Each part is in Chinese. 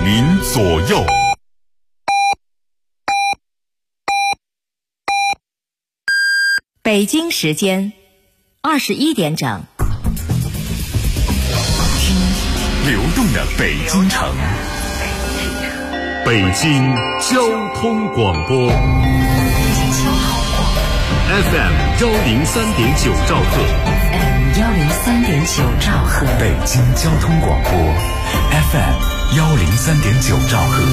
您左右。 北京时间21点整， 听流动的北京城，北京交通广播 FM 103.9兆赫 103.9兆赫， 北京交通广播 FM 103.9兆赫。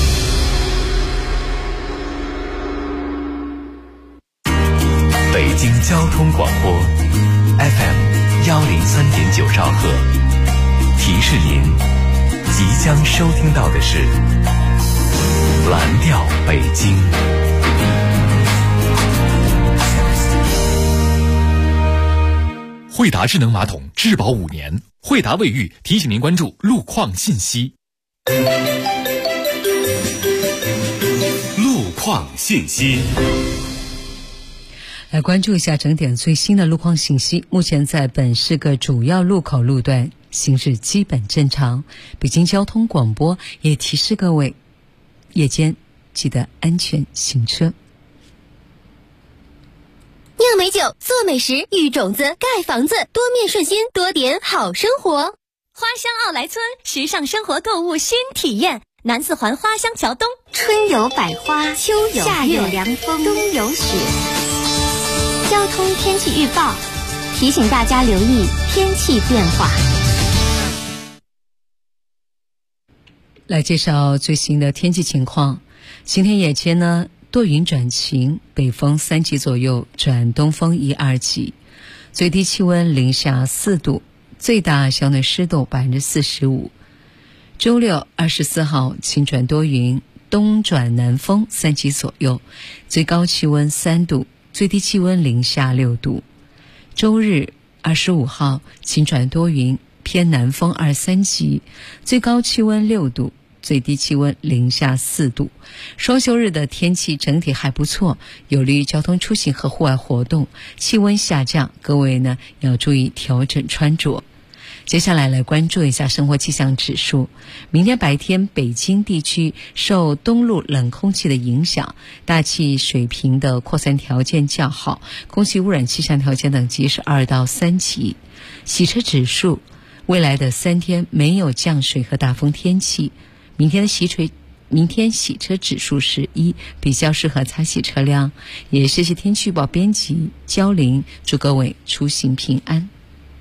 北京交通广播 FM 103.9兆赫，提示您即将收听到的是蓝调北京。 惠达智能马桶质保5年，惠达卫浴提醒您关注路况信息。 路况信息。 来关注一下整点最新的路况信息。目前在本市各主要路口路段行驶基本正常。北京交通广播也提示各位，夜间记得安全行车。 酿美酒，做美食，育种子，盖房子，多面顺心，多点好生活。花乡奥莱村，时尚生活购物新体验。南四环花乡桥东， 春有百花，秋有夏有凉风，冬有雪。交通天气预报提醒大家留意天气变化。 来介绍最新的天气情况。今天夜间呢，多云转晴，北风3级左右转东风1、2级，最低气温零下4度，最大相对湿度45%。周六24号晴转多云，东转南风3级左右，最高气温3度，最低气温零下6度。周日25号晴转多云，偏南风2、3级，最高气温6度，最低气温零下4度。双休日的天气整体还不错，有利于交通出行和户外活动。气温下降，各位呢要注意调整穿着。接下来关注一下生活气象指数。明天白天北京地区受东陆冷空气的影响，大气水平的扩散条件较好，空气污染气象条件等级是2到3级。洗车指数，未来的3天没有降水和大风天气。明天洗车指数是1，比较适合擦洗车辆。也谢谢天气预报编辑焦玲，祝各位出行平安。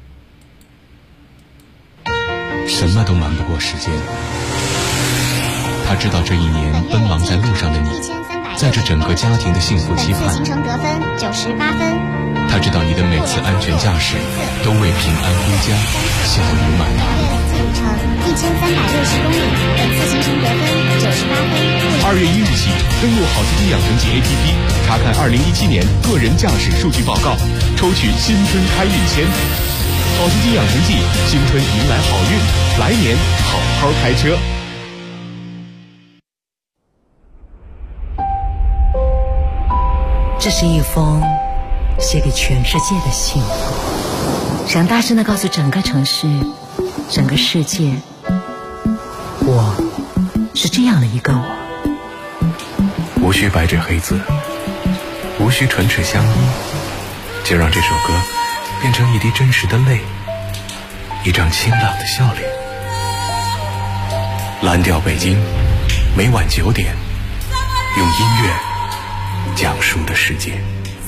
什么都瞒不过时间，他知道这一年奔忙在路上的你，在这整个家庭的幸福期盼。 行程得分98分。 他知道你的每次安全驾驶都为平安归家笑语满面。 行程1360公里，本次行程得分98分。 2月1日起，登录好司机养成记 APP， 查看2017年个人驾驶数据报告，抽取新春开运签。好司机养成记，新春迎来好运，来年好好开车。 这是一封写给全世界的信，想大声地告诉整个城市，整个世界，我是这样的一个我。 无需白纸黑字，无需唇齿相依，就让这首歌变成一滴真实的泪，一张清朗的笑脸。蓝调北京，每晚9点，用音乐讲述的世界。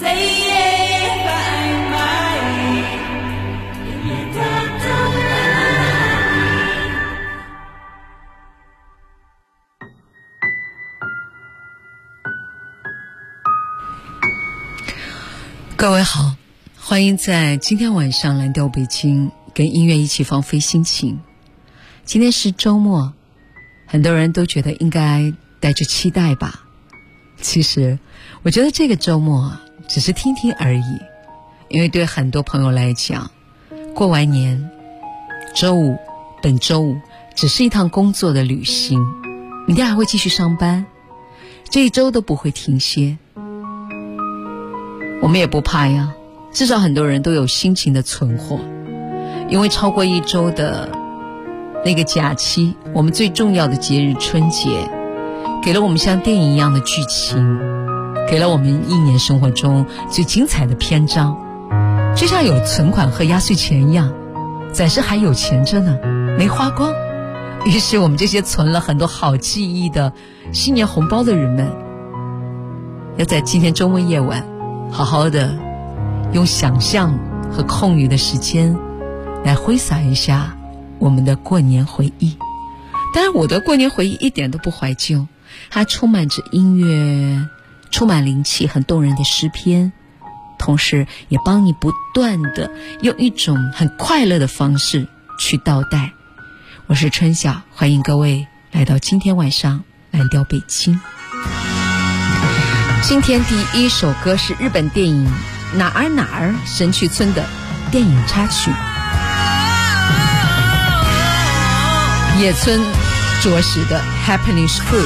各位好，欢迎在今天晚上蓝调北京跟音乐一起放飞心情。今天是周末，很多人都觉得应该带着期待吧。其实我觉得这个周末只是听听而已，因为对很多朋友来讲，过完年本周五只是一趟工作的旅行，明天还会继续上班，这一周都不会停歇。我们也不怕呀，至少很多人都有心情的存货，因为超过一周的那个假期，我们最重要的节日春节，给了我们像电影一样的剧情，给了我们一年生活中最精彩的篇章，就像有存款和压岁钱一样，暂时还有钱着呢，没花光。于是我们这些存了很多好记忆的新年红包的人们，要在今天周末夜晚好好的用想象和空余的时间来挥洒一下我们的过年回忆。当然我的过年回忆一点都不怀旧，它充满着音乐，充满灵气，很动人的诗篇，同时也帮你不断的用一种很快乐的方式去倒带。我是春晓，欢迎各位来到今天晚上蓝调北京。今天第一首歌是日本电影哪儿哪儿神去村的电影插曲，野村卓史的 Happiness Food。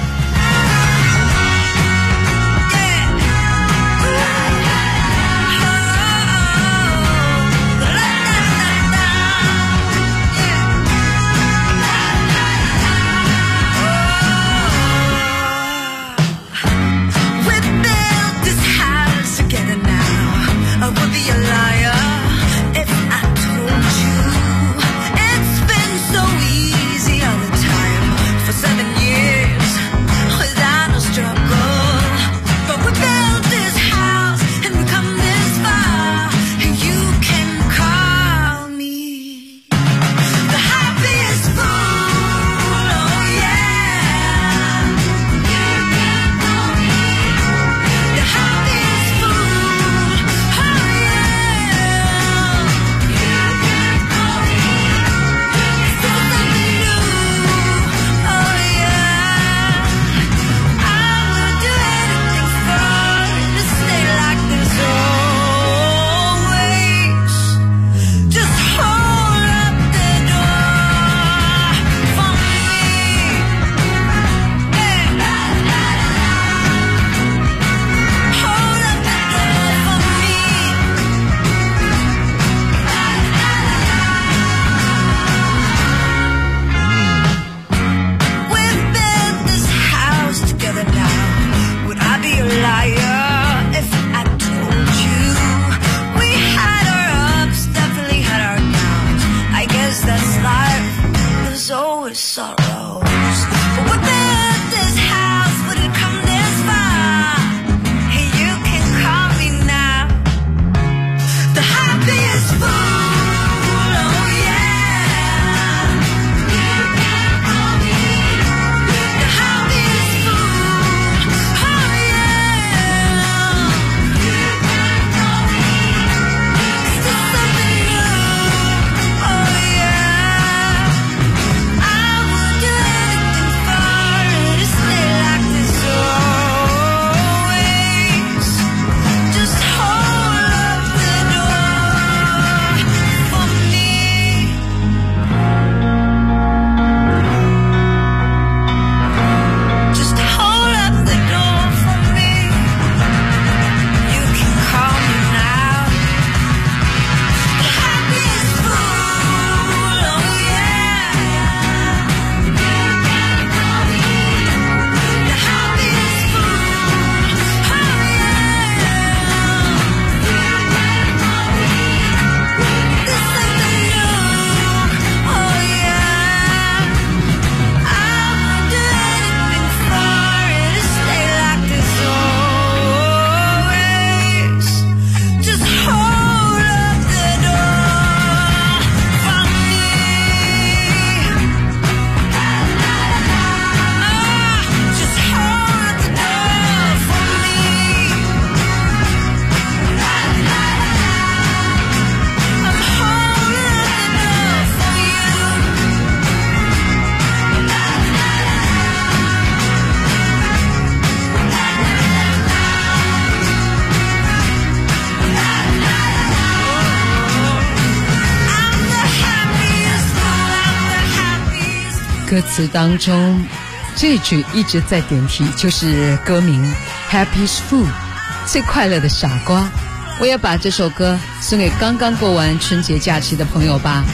歌词当中这句一直在点题，就是歌名 Happy Fool， 最快乐的傻瓜。我也把这首歌送给刚刚过完春节假期的朋友吧，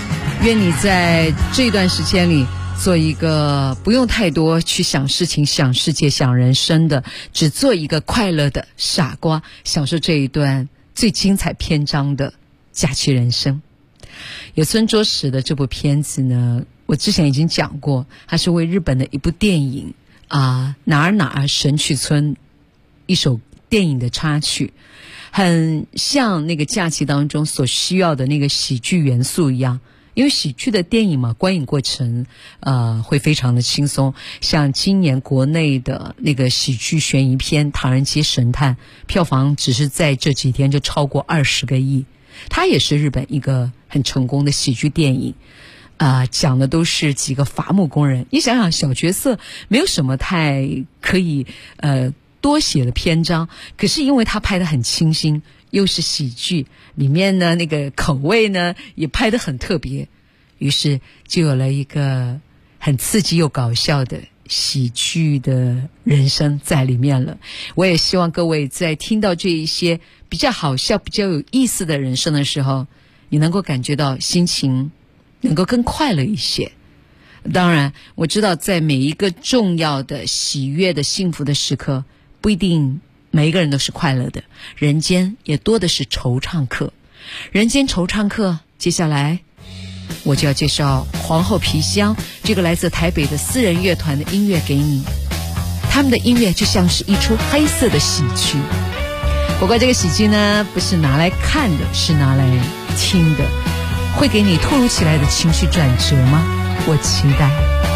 愿你在这段时间里做一个不用太多去想事情、想世界、想人生的，只做一个快乐的傻瓜，享受这一段最精彩篇章的假期人生。有村卓史的这部片子呢，我之前已经讲过，它是为日本的一部电影哪儿哪儿神曲村一首电影的插曲，很像那个假期当中所需要的那个喜剧元素一样。因为喜剧的电影嘛，观影过程会非常的轻松。像今年国内的那个喜剧悬疑片《唐人街神探》，票房只是在这几天就超过20个亿。它也是日本一个很成功的喜剧电影，讲的都是几个伐木工人。你想想，小角色没有什么太可以多写的篇章，可是因为他拍得很清新，又是喜剧，里面呢那个口味呢也拍得很特别，于是就有了一个很刺激又搞笑的喜剧的人生在里面了。我也希望各位在听到这一些比较好笑、比较有意思的人生的时候，你能够感觉到心情能够更快乐一些。当然我知道在每一个重要的喜悦的幸福的时刻，不一定每一个人都是快乐的，人间也多的是惆怅客。人间惆怅客，接下来我就要介绍皇后皮箱这个来自台北的私人乐团的音乐给你。他们的音乐就像是一出黑色的喜剧，不过这个喜剧呢不是拿来看的，是拿来听的。会给你突如其来的情绪转折吗？我期待。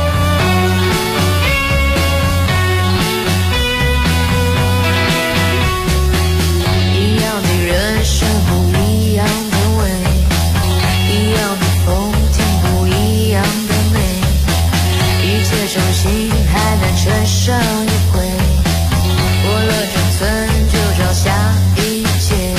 人生不一样的味，一样的风景，不一样的美，一切重新还难乘上一回，过了这村就找下一街。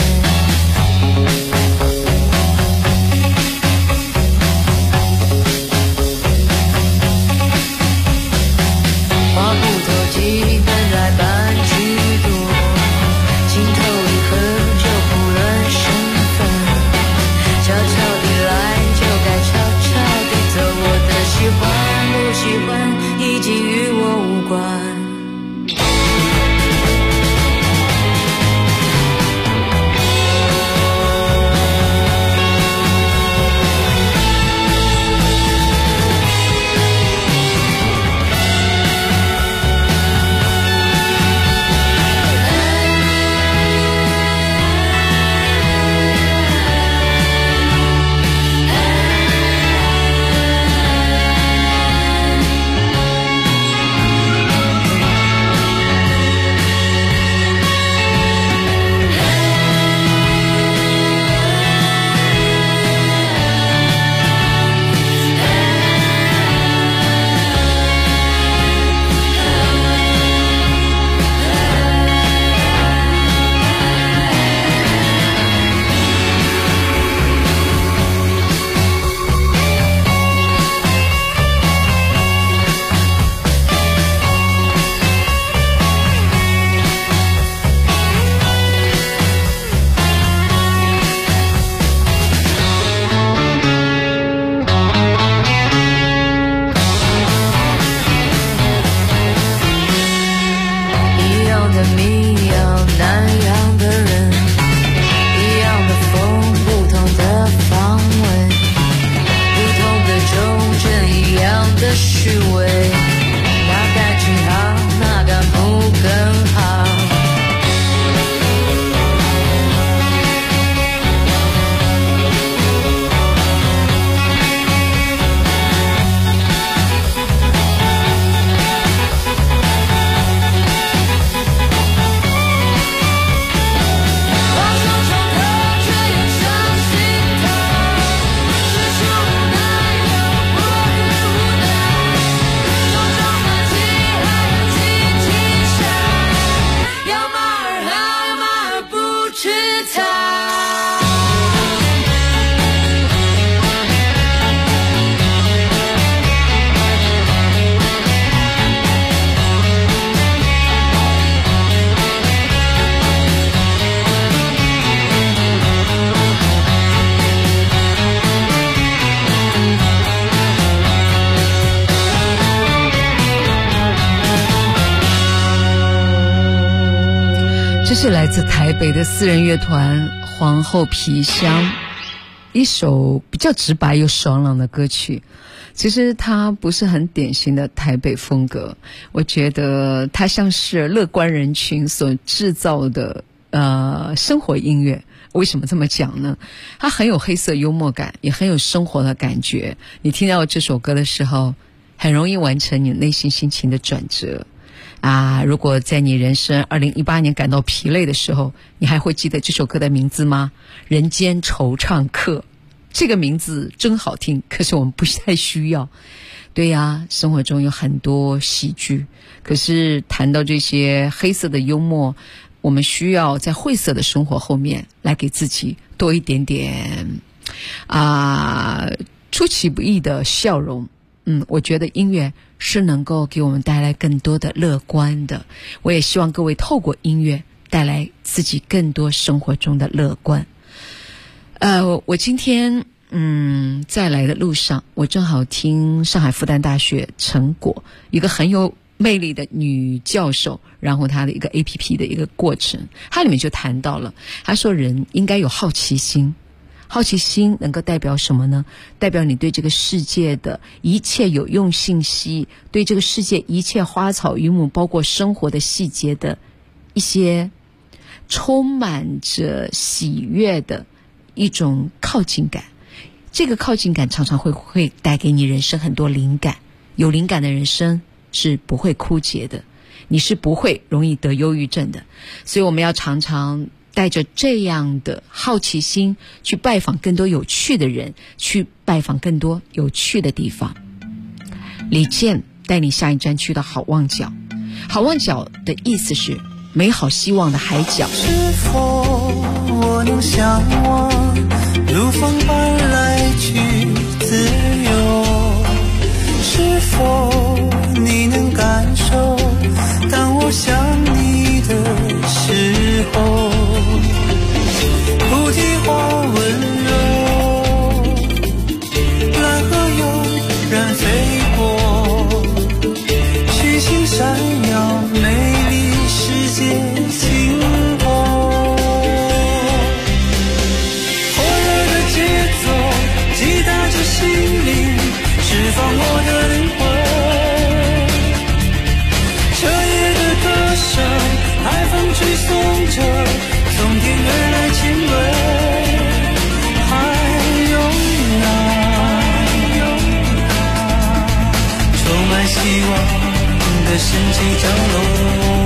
这是来自台北的私人乐团皇后皮箱，一首比较直白又爽朗的歌曲。其实它不是很典型的台北风格，我觉得它像是乐观人群所制造的生活音乐。为什么这么讲呢？它很有黑色幽默感，也很有生活的感觉。你听到这首歌的时候，很容易完成你内心心情的转折啊！如果在你人生2018年感到疲累的时候，你还会记得这首歌的名字吗？人间惆怅客。这个名字真好听，可是我们不太需要。对呀，生活中有很多喜剧，可是谈到这些黑色的幽默，我们需要在晦涩的生活后面来给自己多一点点出其不意的笑容。我觉得音乐是能够给我们带来更多的乐观的。我也希望各位透过音乐带来自己更多生活中的乐观。我今天在来的路上，我正好听上海复旦大学陈果一个很有魅力的女教授，然后她的一个 APP 的一个过程，它里面就谈到了，她说人应该有好奇心。好奇心能够代表什么呢？代表你对这个世界的一切有用信息，对这个世界一切花草鱼木，包括生活的细节的一些充满着喜悦的一种靠近感。这个靠近感常常会带给你人生很多灵感。有灵感的人生是不会枯竭的，你是不会容易得忧郁症的。所以我们要常常带着这样的好奇心去拜访更多有趣的人，去拜访更多有趣的地方。李健带你下一站去到好望角。好望角的意思是美好希望的海角。 是否我能向往如风般来去自由？是否你能感受当我想你的时候，菩提花温柔，蓝河悠然飞过，虚情闪耀美丽世界晴空。火热的节奏击打着心灵，释放我的灵魂。彻夜的歌声，海风吹送着从天而来亲吻。还有那充满希望的神奇角落。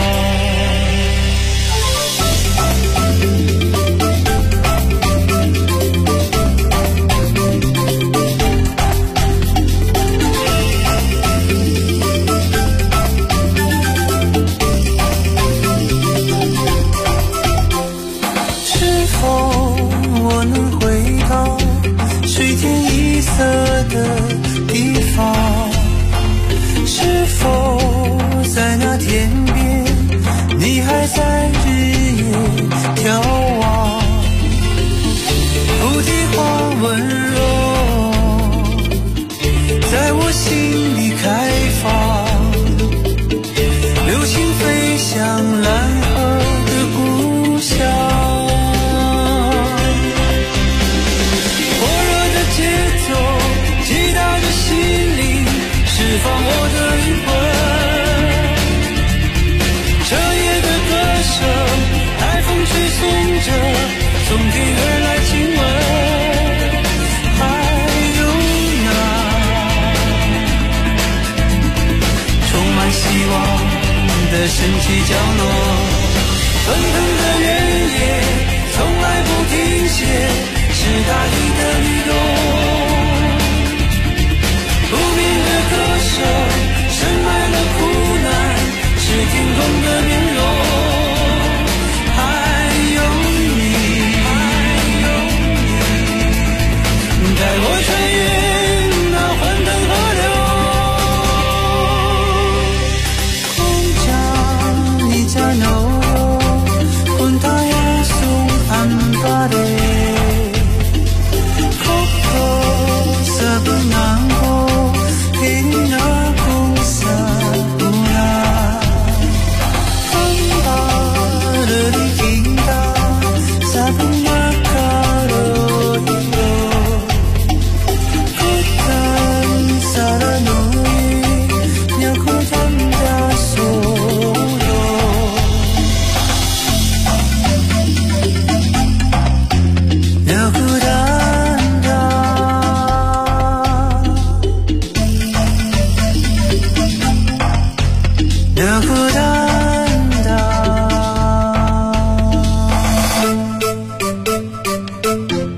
水天一色的地方，是否在那天边你还在日夜眺望？菩提花温柔在我心里开放，流星飞向蓝河的故乡。释放我的灵魂，彻夜的歌声，海风吹送着从天而来亲吻。还有那充满希望的神奇角落，奔腾的原野从来不停歇，是大地的律动。不眠的歌声深埋了苦难，是天空的面容。还有你带我穿越那欢腾河流。空家你家no kun taya sung ambare koko sabunang 的孤单岛。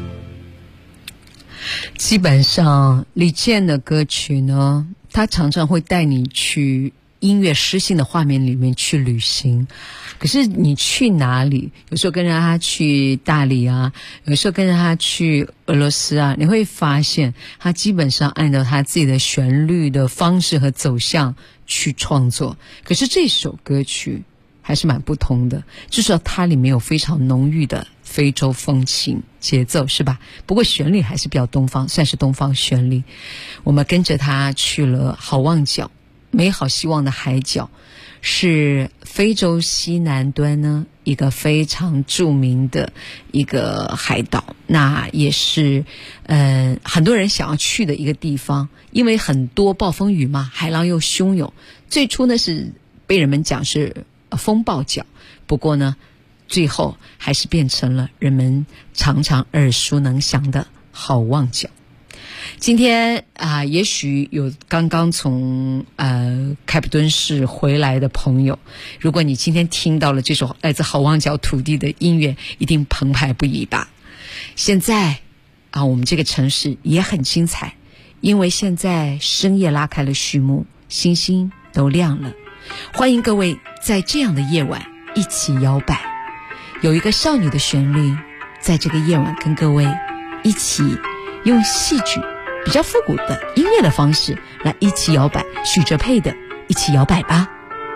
基本上李健的歌曲呢，他常常会带你去音乐诗性的画面里面去旅行。可是你去哪里，有时候跟着他去大理啊，有时候跟着他去俄罗斯啊，你会发现他基本上按照他自己的旋律的方式和走向去创作。可是这首歌曲还是蛮不同的，至少它里面有非常浓郁的非洲风情节奏，是吧？不过旋律还是比较东方，算是东方旋律。我们跟着他去了好望角，美好希望的海角，是非洲西南端呢一个非常著名的一个海岛，那也是很多人想要去的一个地方，因为很多暴风雨嘛，海浪又汹涌。最初呢是被人们讲是风暴角，不过呢最后还是变成了人们常常耳熟能详的好望角。今天也许有刚刚从开普敦市回来的朋友，如果你今天听到了这首来自好望角土地的音乐，一定澎湃不已吧。现在我们这个城市也很精彩，因为现在深夜拉开了序幕，星星都亮了。欢迎各位在这样的夜晚一起摇摆，有一个少女的旋律在这个夜晚跟各位一起用戏剧比较复古的音乐的方式来一起摇摆，许哲佩的一起摇摆吧。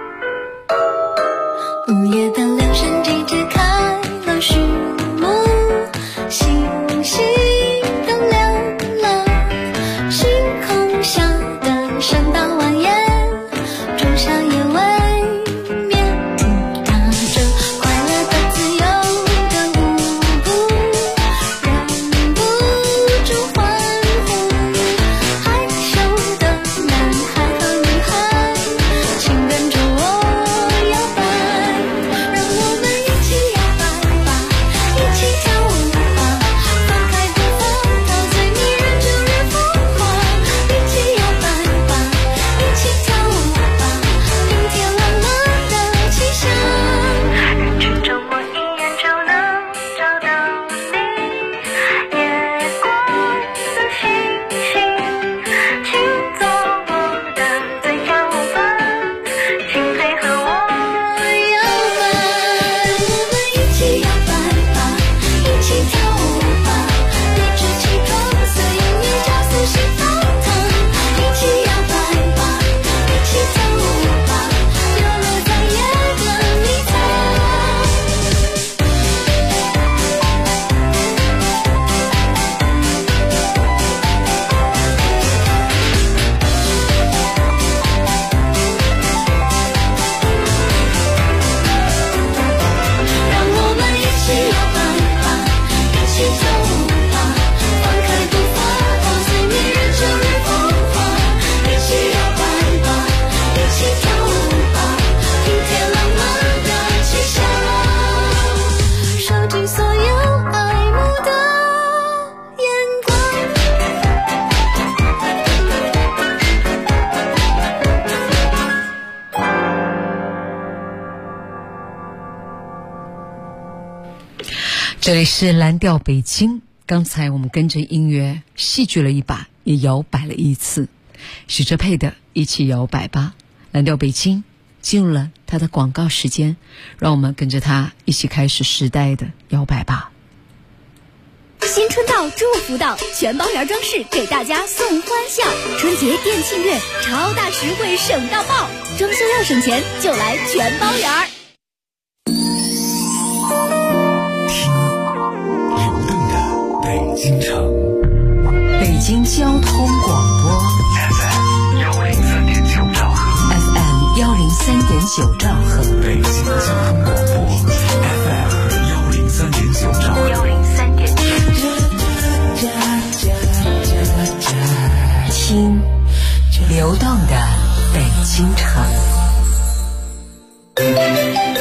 午夜的铃声直至开了序幕，星星都亮了，星空下的圣诞晚宴，仲夏夜未眠，听踏着快乐的自由的舞步，忍不住欢呼，害羞的男孩和女孩，请跟着我摇摆，让我们一起摇摆吧，一起跳舞吧，放开步伐，陶醉迷人旧日风华，一起摇摆吧，一起跳舞吧，聆听浪漫的气象，人群中我一眼就能找到你，夜光的星星，请做我的最佳舞伴，请配合我摇摆，我们一起摇摆吧，一起跳舞吧，理直气壮，随音乐加速心跳腾，一起摇摆吧，一起跳舞吧，流落在夜的迷藏。让我们一起摇摆吧，一起跳舞吧，放开步伐，陶醉迷人旧日风华，一起摇摆吧，一起跳舞吧，听见浪漫的气象，收集所有爱慕的眼光。 这里是蓝调北京，刚才我们跟着音乐戏剧了一把，也摇摆了一次。许哲佩的一起摇摆吧，蓝调北京进入了他的广告时间，让我们跟着他一起开始时代的摇摆吧。 新春到，祝福到，全包园装饰给大家送欢笑。春节店庆月，超大实惠，省到爆！装修要省钱，就来全包园。 流动的北京城北京交通广播 FM 103.9兆赫， FM 103.9兆赫， 北京交通广播 FM 103.9兆赫。 听流动的北京城。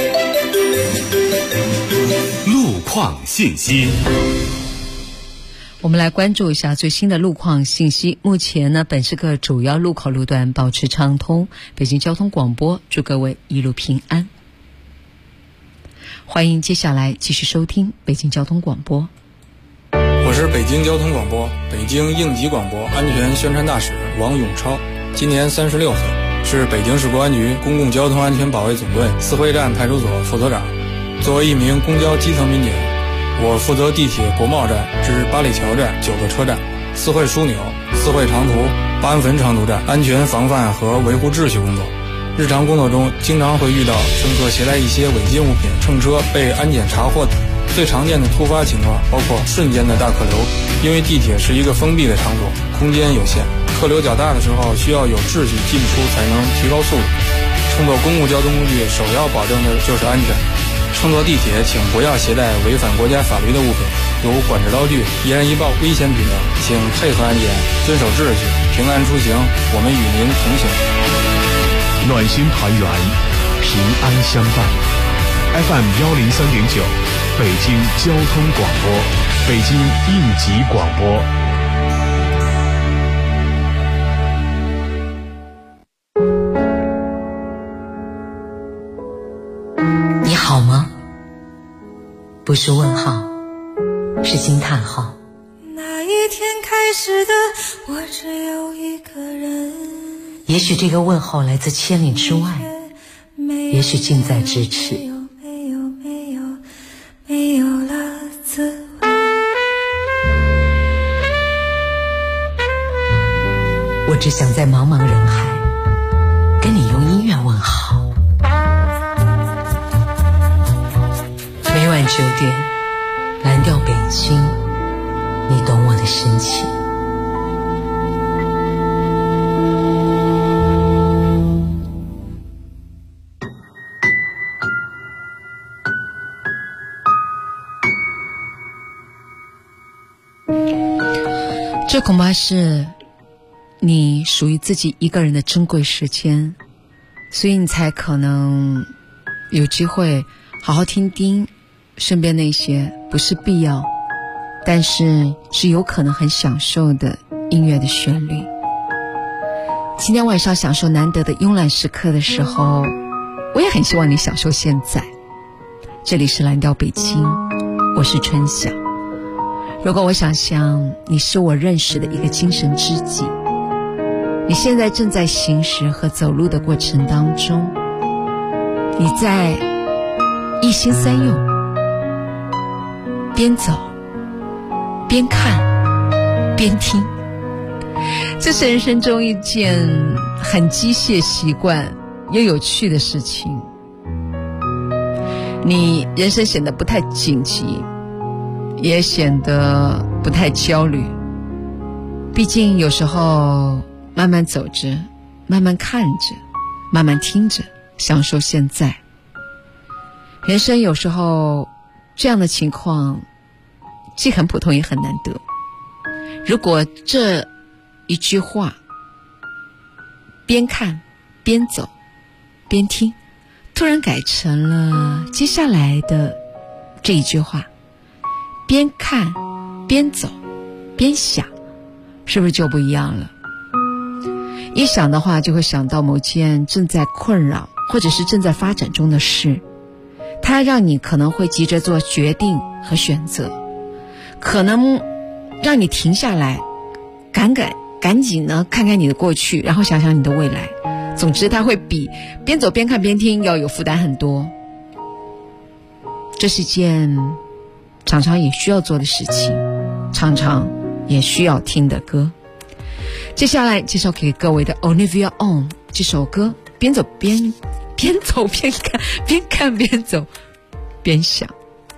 路况信息。 我们来关注一下最新的路况信息。目前呢，本市各主要路口路段保持畅通。北京交通广播祝各位一路平安。欢迎接下来继续收听北京交通广播。 我是北京交通广播北京应急广播安全宣传大使王永超，今年36岁，是北京市公安局公共交通安全保卫总队四惠站派出所副所长。作为一名公交基层民警，我负责地铁国贸站至八里桥站9个车站、四惠枢纽、四惠长途、八安汾长途站安全防范和维护秩序工作。日常工作中经常会遇到乘客携带一些违禁物品乘车被安检查获。最常见的突发情况包括瞬间的大客流，因为地铁是一个封闭的场所，空间有限，客流较大的时候需要有秩序进出才能提高速度。乘坐公共交通工具首要保证的就是安全。乘坐地铁请不要携带违反国家法律的物品，如管制刀具、易燃易爆、危险品等，请配合安检，遵守秩序，平安出行，我们与您同行。 暖心团圆，平安相伴。FM 103.9，北京交通广播，北京应急广播。 你好吗？不是问号，是惊叹号。 那一天开始的，我只有一个人。 也许这个问候来自千里之外，也许近在咫尺。 没有了滋味。 我只想在茫茫人海跟你用音乐问好。每晚9点，蓝调北京，你懂我的深情。 这恐怕是你属于自己一个人的珍贵时间，所以你才可能有机会好好听听身边那些不是必要但是有可能很享受的音乐的旋律。今天晚上享受难得的慵懒时刻的时候，我也很希望你享受现在。这里是蓝调北京，我是春晓。如果我想象你是我认识的一个精神知己，你现在正在行驶和走路的过程当中，你在一心三用，边走边看边听，这是人生中一件很机械习惯又有趣的事情。你人生显得不太紧急，也显得不太焦虑，毕竟有时候慢慢走着，慢慢看着，慢慢听着，享受现在。人生有时候这样的情况既很普通也很难得。如果这一句话边看边走边听突然改成了接下来的这一句话，边看边走边想，是不是就不一样了？一想的话就会想到某件正在困扰或者是正在发展中的事，它让你可能会急着做决定和选择，可能让你停下来赶紧呢看看你的过去，然后想想你的未来。总之它会比边走边看边听要有负担很多，这是件常常也需要做的事情，常常也需要听的歌。接下来介绍给各位的 Olivia On 这首歌，边走边看，边看边走边想。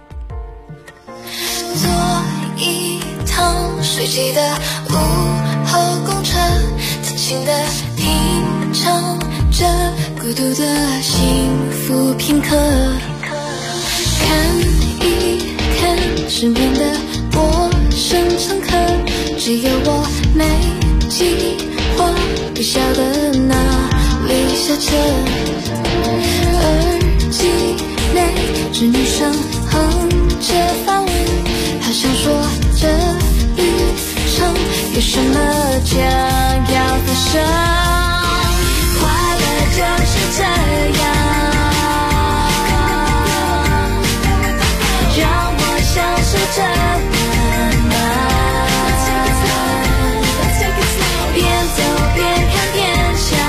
坐一趟水起的午后公车，轻轻地品尝着孤独的幸福片刻，看一看身边的陌生乘客，只有我没计划不晓得哪里下车，耳机内只女生哼着发问，好像说这一什么将要发生？快乐就是这样，让我享受这慢慢，边走边看边想，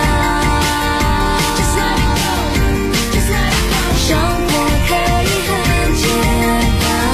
生活可以很简单。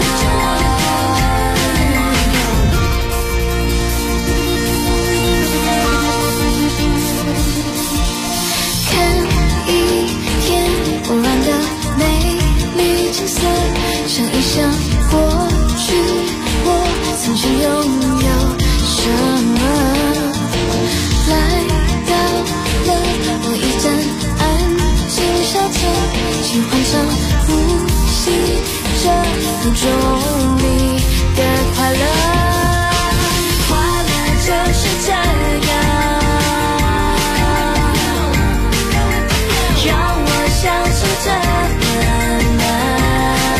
看一天忽然的美丽景色，想一想过去我曾经拥有什么。来到了某一站安静下车，请换上呼吸着途中你的快乐。快乐就是这样，让我享受这慢慢，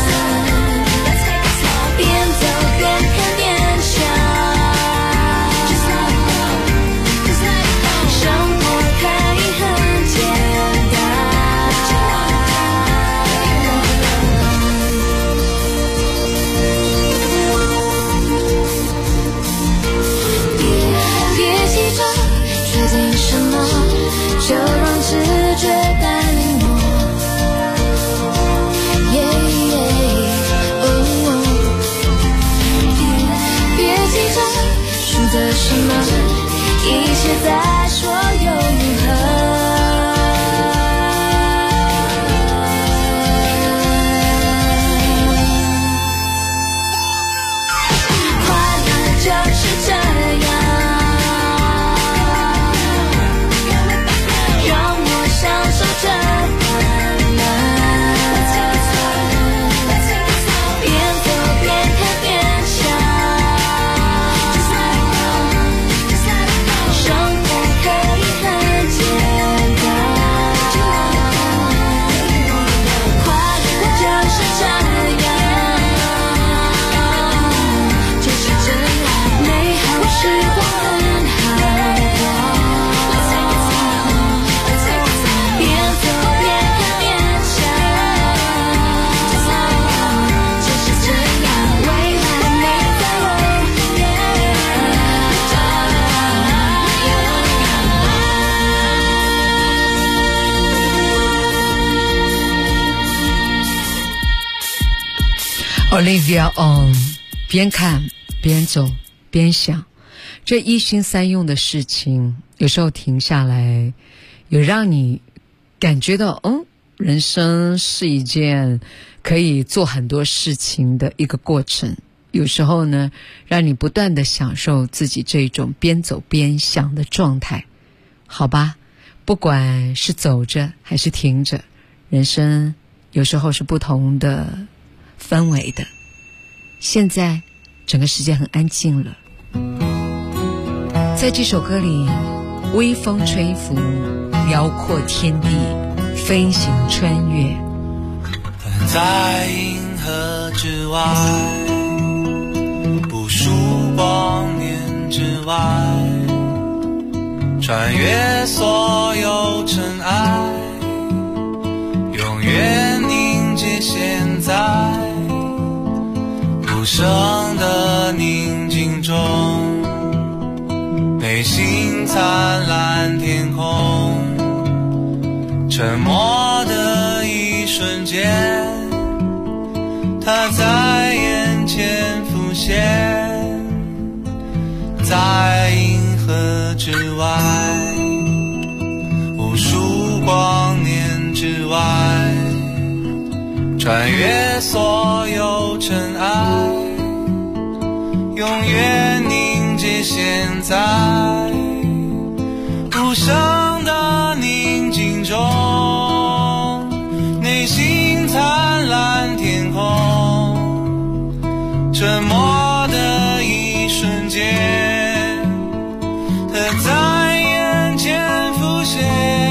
边走边看边想，生活可以很简单。别急着决定什么，就让直觉带领我。别急着选择什么，一切再说又如何？快乐就是这样，让我享受这慢慢，边走边看边想，生活可以很简单。快乐就是这样，就是这样，美好时光很好过。边走边看边想，就是这样，未来没在我边。 Olivia On， 边看边走边想，这一心三用的事情，有时候停下来，有让你感觉到，人生是一件可以做很多事情的一个过程。有时候呢，让你不断的享受自己这种边走边想的状态，好吧？不管是走着还是停着，人生有时候是不同的氛围的。现在整个世界很安静了，在这首歌里，微风吹拂，辽阔天地，飞行穿越。 在银河之外，无数光年之外，穿越所有尘埃，永远凝结现在无声的宁静中，内心灿烂天空，沉默的一瞬间，它在眼前浮现，在银河之外，无数光年之外，穿越所有尘埃，永远凝结现在无声的宁静中，内心灿烂天空，沉默的一瞬间，它在眼前浮现，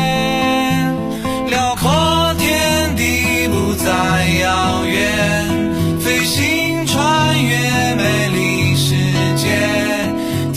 辽阔天地不再遥远，飞行穿越美丽世界，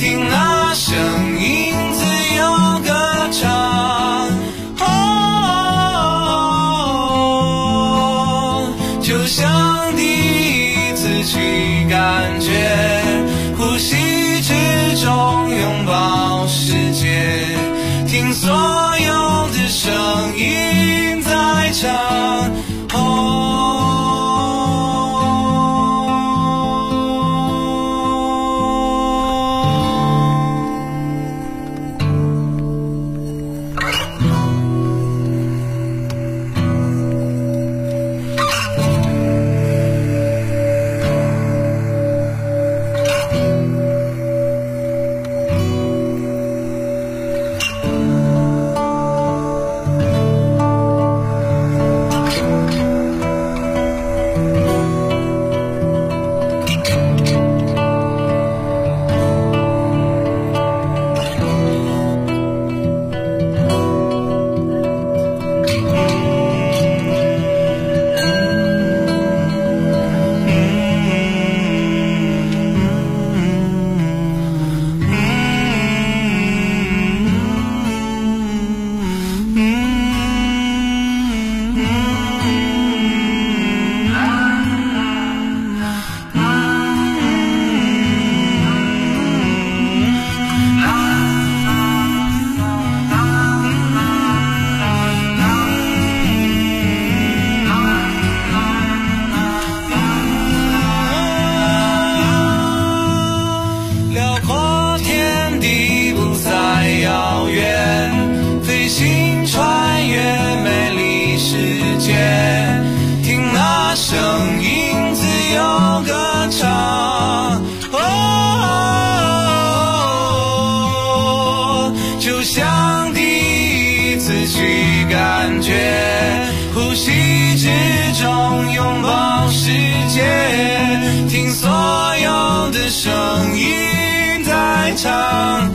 以感觉，呼吸之中拥抱世界，听所有的声音在唱。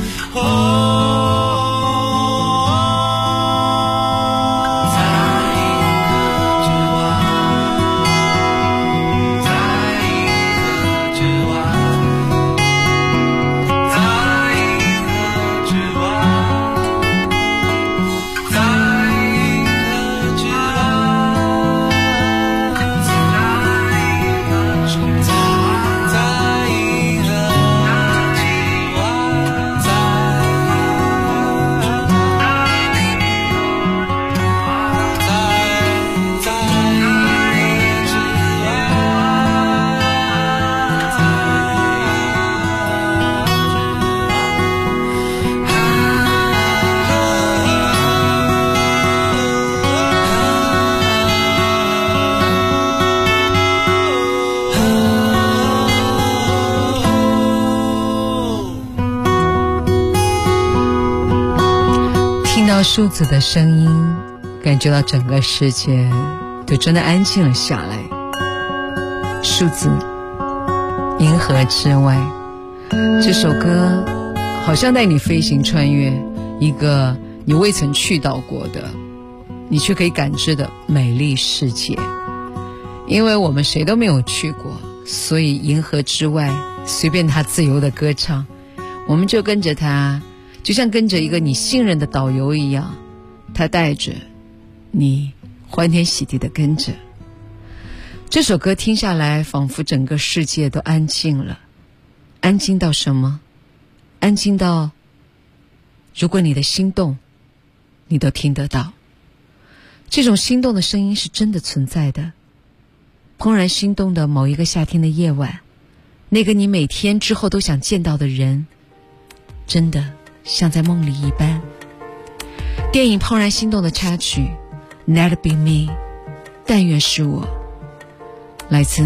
听到数字的声音，感觉到整个世界都真的安静了下来。数字，银河之外，这首歌好像带你飞行穿越一个你未曾去到过的，你却可以感知的美丽世界。因为我们谁都没有去过，所以银河之外随便他自由的歌唱，我们就跟着他，就像跟着一个你信任的导游一样，他带着你欢天喜地的跟着。这首歌听下来，仿佛整个世界都安静了。安静到什么？安静到如果你的心动，你都听得到。这种心动的声音是真的存在的。怦然心动的某一个夏天的夜晚，那个你每天之后都想见到的人，真的像在梦里一般。电影《怦然心动》的插曲 Let It Be Me， 但愿是我，来自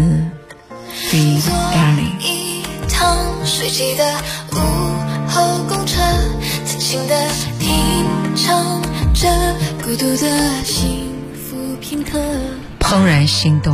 Billie Eilish。 一趟水起的午后公车，轻轻地品尝着孤独的幸福片刻。 怦然心动。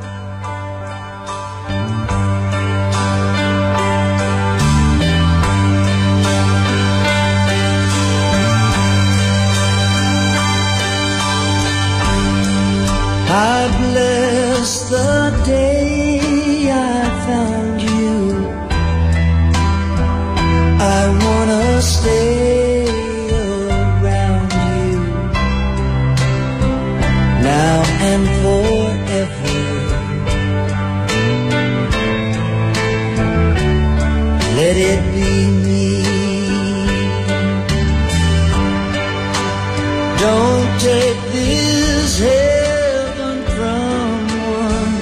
I bless the day I found you. I wanna stay around you now and forever. Let it be me. Don't take this heaven from one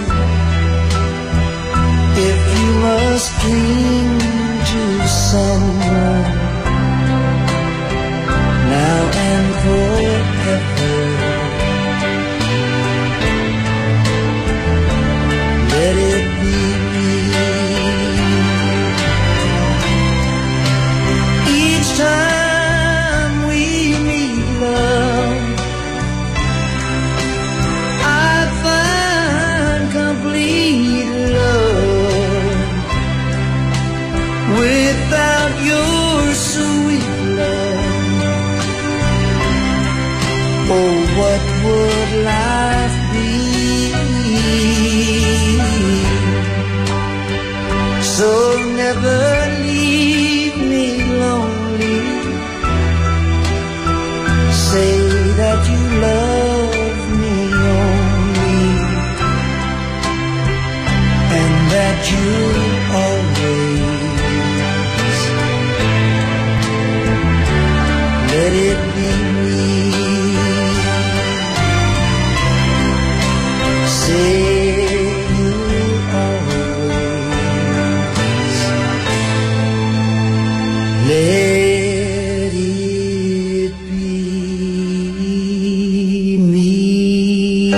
if you must cling to someone now and forever. Let it be me. Each time we meet, love, I find complete love. Without your sweet love, oh, what would life be? So never leave me lonely. Say that you love me only, and that you always let it be me. Say you always let it be me.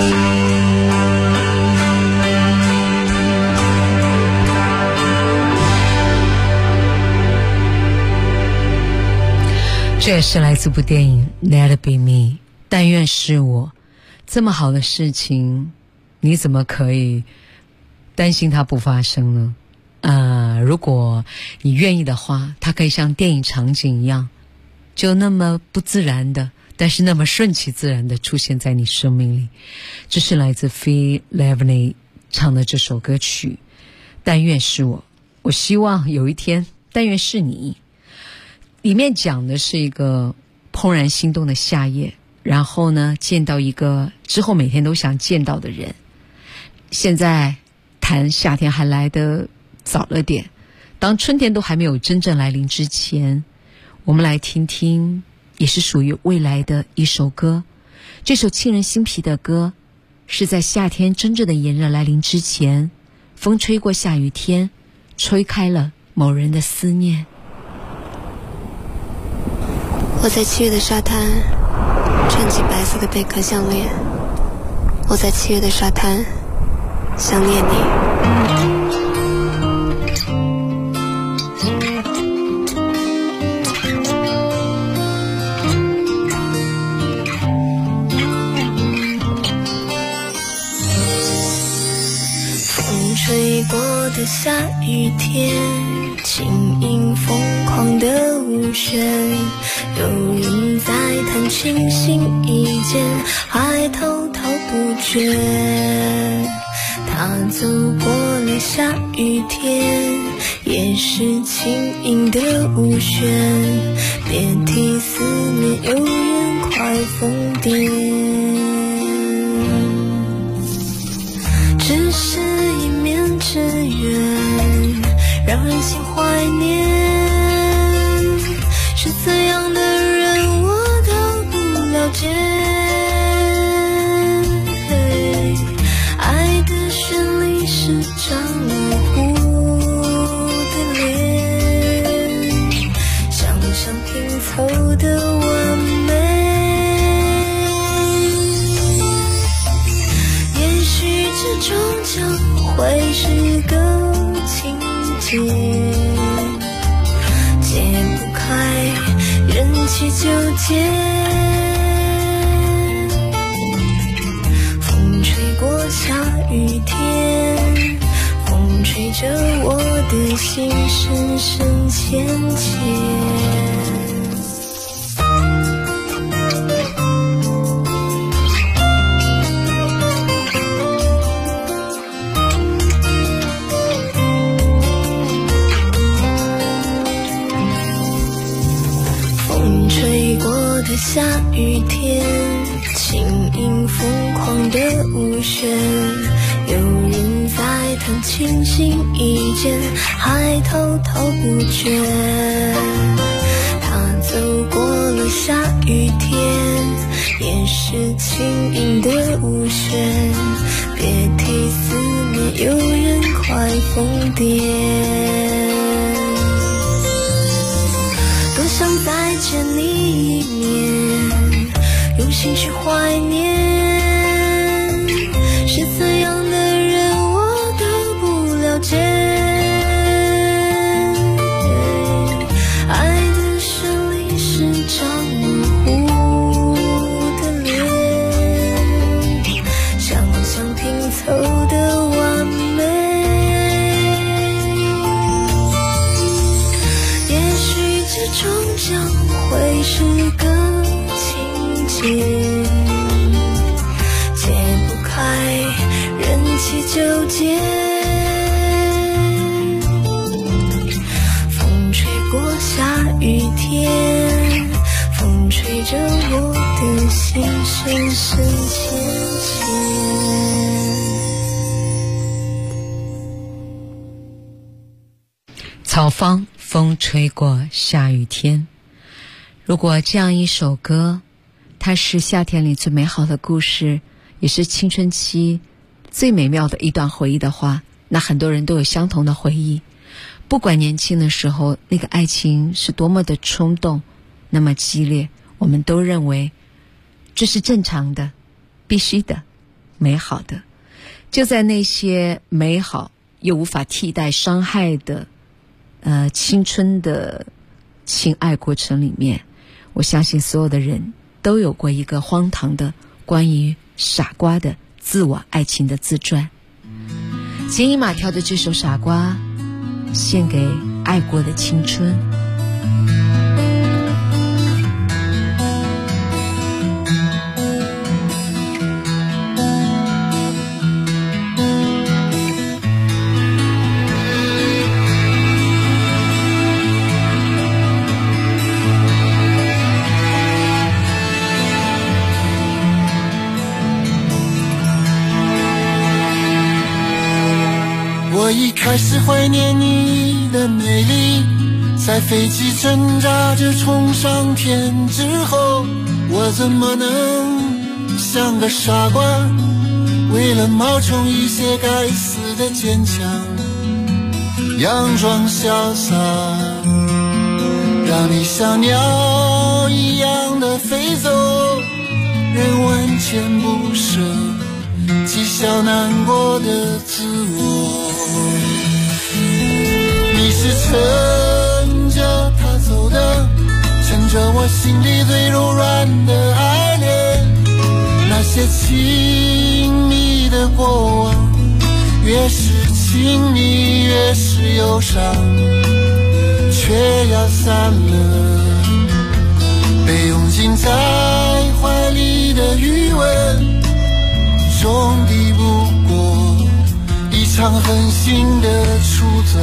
这也是来自部电影 Let It Be Me。 但愿是我，这么好的事情，你怎么可以担心它不发生呢？如果你愿意的话，它可以像电影场景一样，就那么不自然的，但是那么顺其自然的出现在你生命里。这是来自 Phil Levine 唱的这首歌曲，但愿是我。我希望有一天，但愿是你。里面讲的是一个怦然心动的夏夜，然后呢，见到一个之后每天都想见到的人。现在谈夏天还来得早了点，当春天都还没有真正来临之前，我们来听听也是属于未来的一首歌。这首沁人心脾的歌，是在夏天真正的炎热来临之前，风吹过下雨天，吹开了某人的思念。 我在7月的沙滩穿起白色的贝壳项链，我在7月的沙滩想念你。 吹过的下雨天，轻盈疯狂的舞旋，有人在弹琴心一间，还滔滔不绝。他走过了下雨天，也是轻盈的舞旋，别提思念有人快疯癫。只是一面之缘，让人心怀念，是怎样的人我都不了解。爱的旋律是张模糊的脸，想象拼凑的完美。这终将会是个情节，解不开人气纠结。风吹过下雨天，风吹着我的心深深浅浅。下雨天，轻盈疯狂的舞旋，有人在弹琴心一间，还滔滔不绝。他走过了下雨天，也是轻盈的舞旋，别提思念有人快疯癫。多想再见你一面，用心去怀念，是怎样的人我都不了解。爱的旋律是张模糊的脸，想象拼凑的完美。也许这终将会是个情节，解不开人气纠结。风吹过下雨天，风吹着我的心深深浅浅。 草芳，风吹过下雨天。如果这样一首歌，它是夏天里最美好的故事，也是青春期最美妙的一段回忆的话，那很多人都有相同的回忆。不管年轻的时候那个爱情是多么的冲动，那么激烈，我们都认为这是正常的，必须的，美好的。就在那些美好又无法替代伤害的青春的情爱过程里面，我相信所有的人都有过一个荒唐的关于傻瓜的自我爱情的自传。金鹰马跳的这首《傻瓜》，献给爱过的青春。 我一开始怀念你的美丽，在飞机挣扎着冲上天之后，我怎么能像个傻瓜，为了冒充一些该死的坚强，佯装潇洒，让你像鸟一样的飞走，人万千不舍，讥笑难过的自我。你是乘着他走的，乘着我心里最柔软的爱恋，那些亲密的过往，越是亲密越是忧伤，却要散了，被拥进在怀里的余温，终抵不过一场狠心的出走。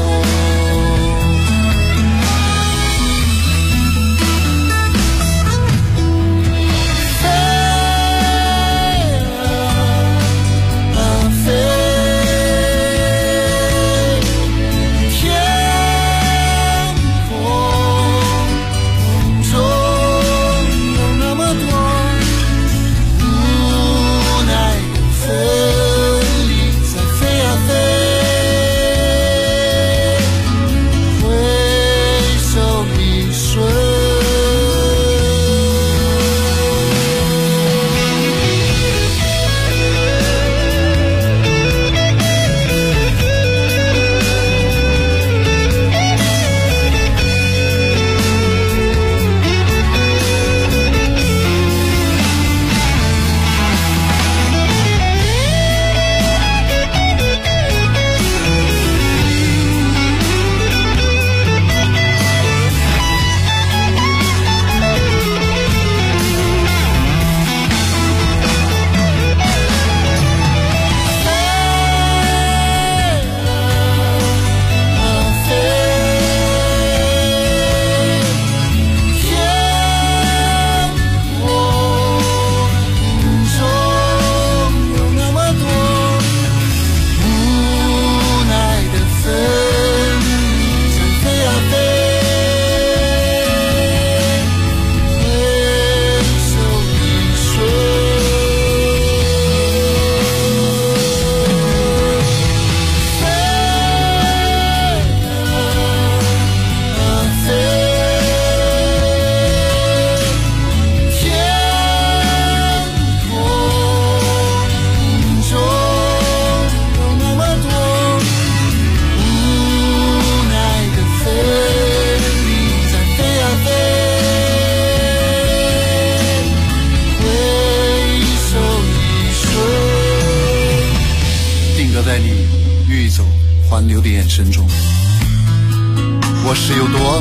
环流的眼神中，我是有多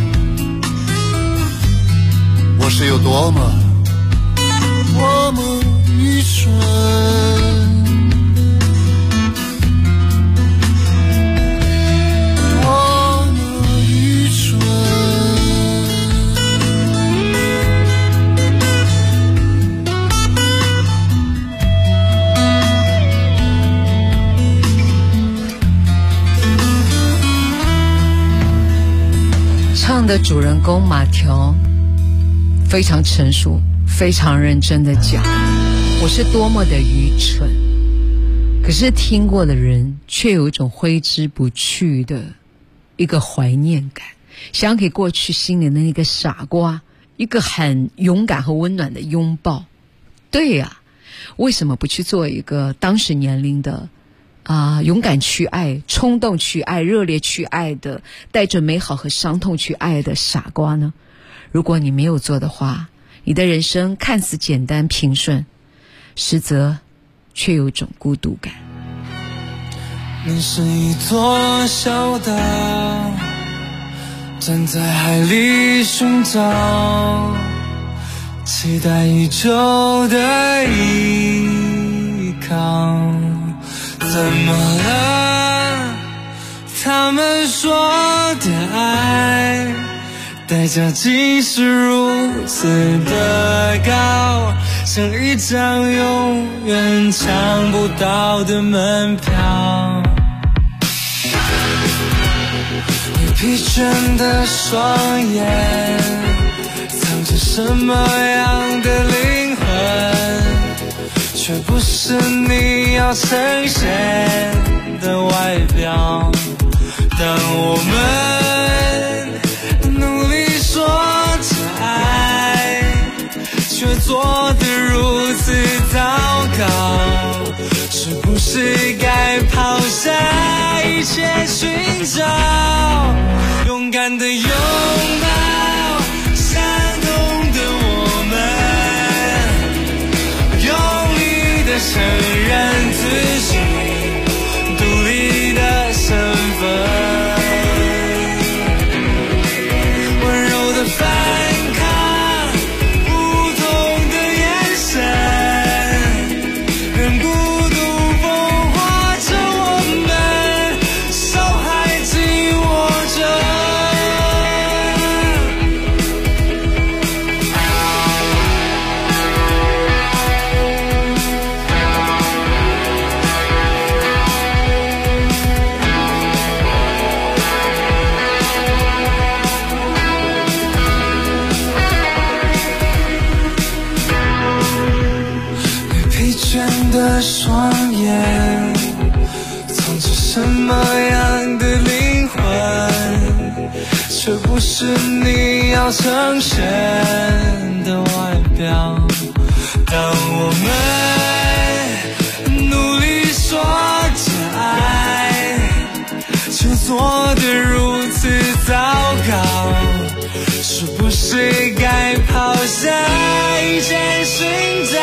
么愚蠢，多么愚蠢。 唱的主人公马条非常成熟，非常认真的讲我是多么的愚蠢，可是听过的人却有一种挥之不去的一个怀念感，想给过去心里的那个傻瓜一个很勇敢和温暖的拥抱。对呀，为什么不去做一个当时年龄的勇敢去爱，冲动去爱，热烈去爱的，带着美好和伤痛去爱的傻瓜呢？如果你没有做的话， 你的人生看似简单平顺，实则却有种孤独感。 你是一座小岛，站在海里寻找，期待已久的依靠。怎么了？他们说的爱代价竟是如此的高，像一张永远抢不到的门票。你疲倦的双眼藏着什么样的灵魂，却不是你要呈现的外表。当我们努力说着爱，却做得如此糟糕，是不是该抛下一切寻找勇敢的拥抱？闪动的我们用力的承认自己独立的身份，的双眼藏着什么样的灵魂，却不是你要呈现的外表。当我们努力说着爱，却做得如此糟糕，是不是该抛下一切寻找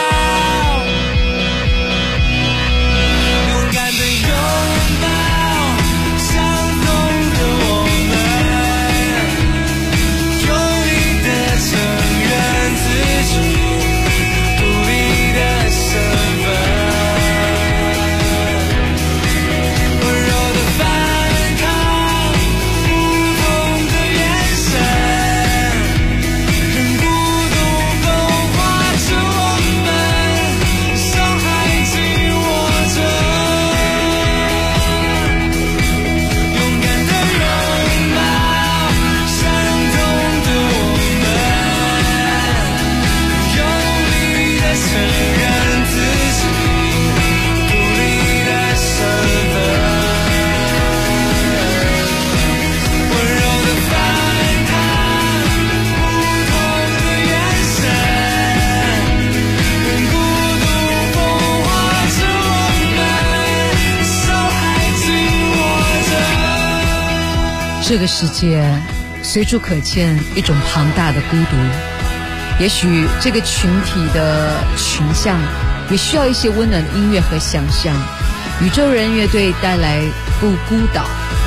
这个世界随处可见一种庞大的孤独，也许这个群体的群像也需要一些温暖的音乐和想象。宇宙人乐队带来《不孤岛》。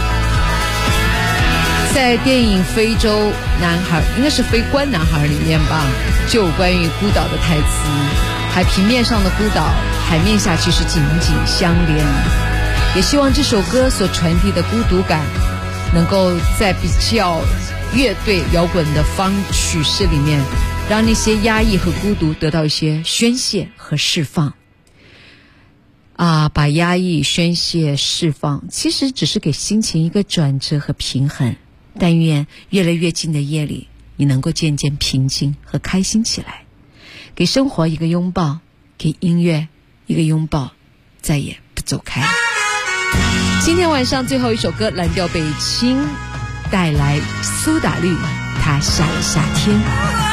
在电影《非洲男孩》应该是《非官男孩》里面吧，就有关于孤岛的台词。海平面上的孤岛，海面下其实紧紧相连。也希望这首歌所传递的孤独感能够在比较乐队摇滚的曲式里面，让那些压抑和孤独得到一些宣泄和释放。把压抑、宣泄、释放，其实只是给心情一个转折和平衡。但愿越来越近的夜里，你能够渐渐平静和开心起来。给生活一个拥抱，给音乐一个拥抱，再也不走开。今天晚上最后一首歌，蓝调北青带来苏打绿，它下了夏天。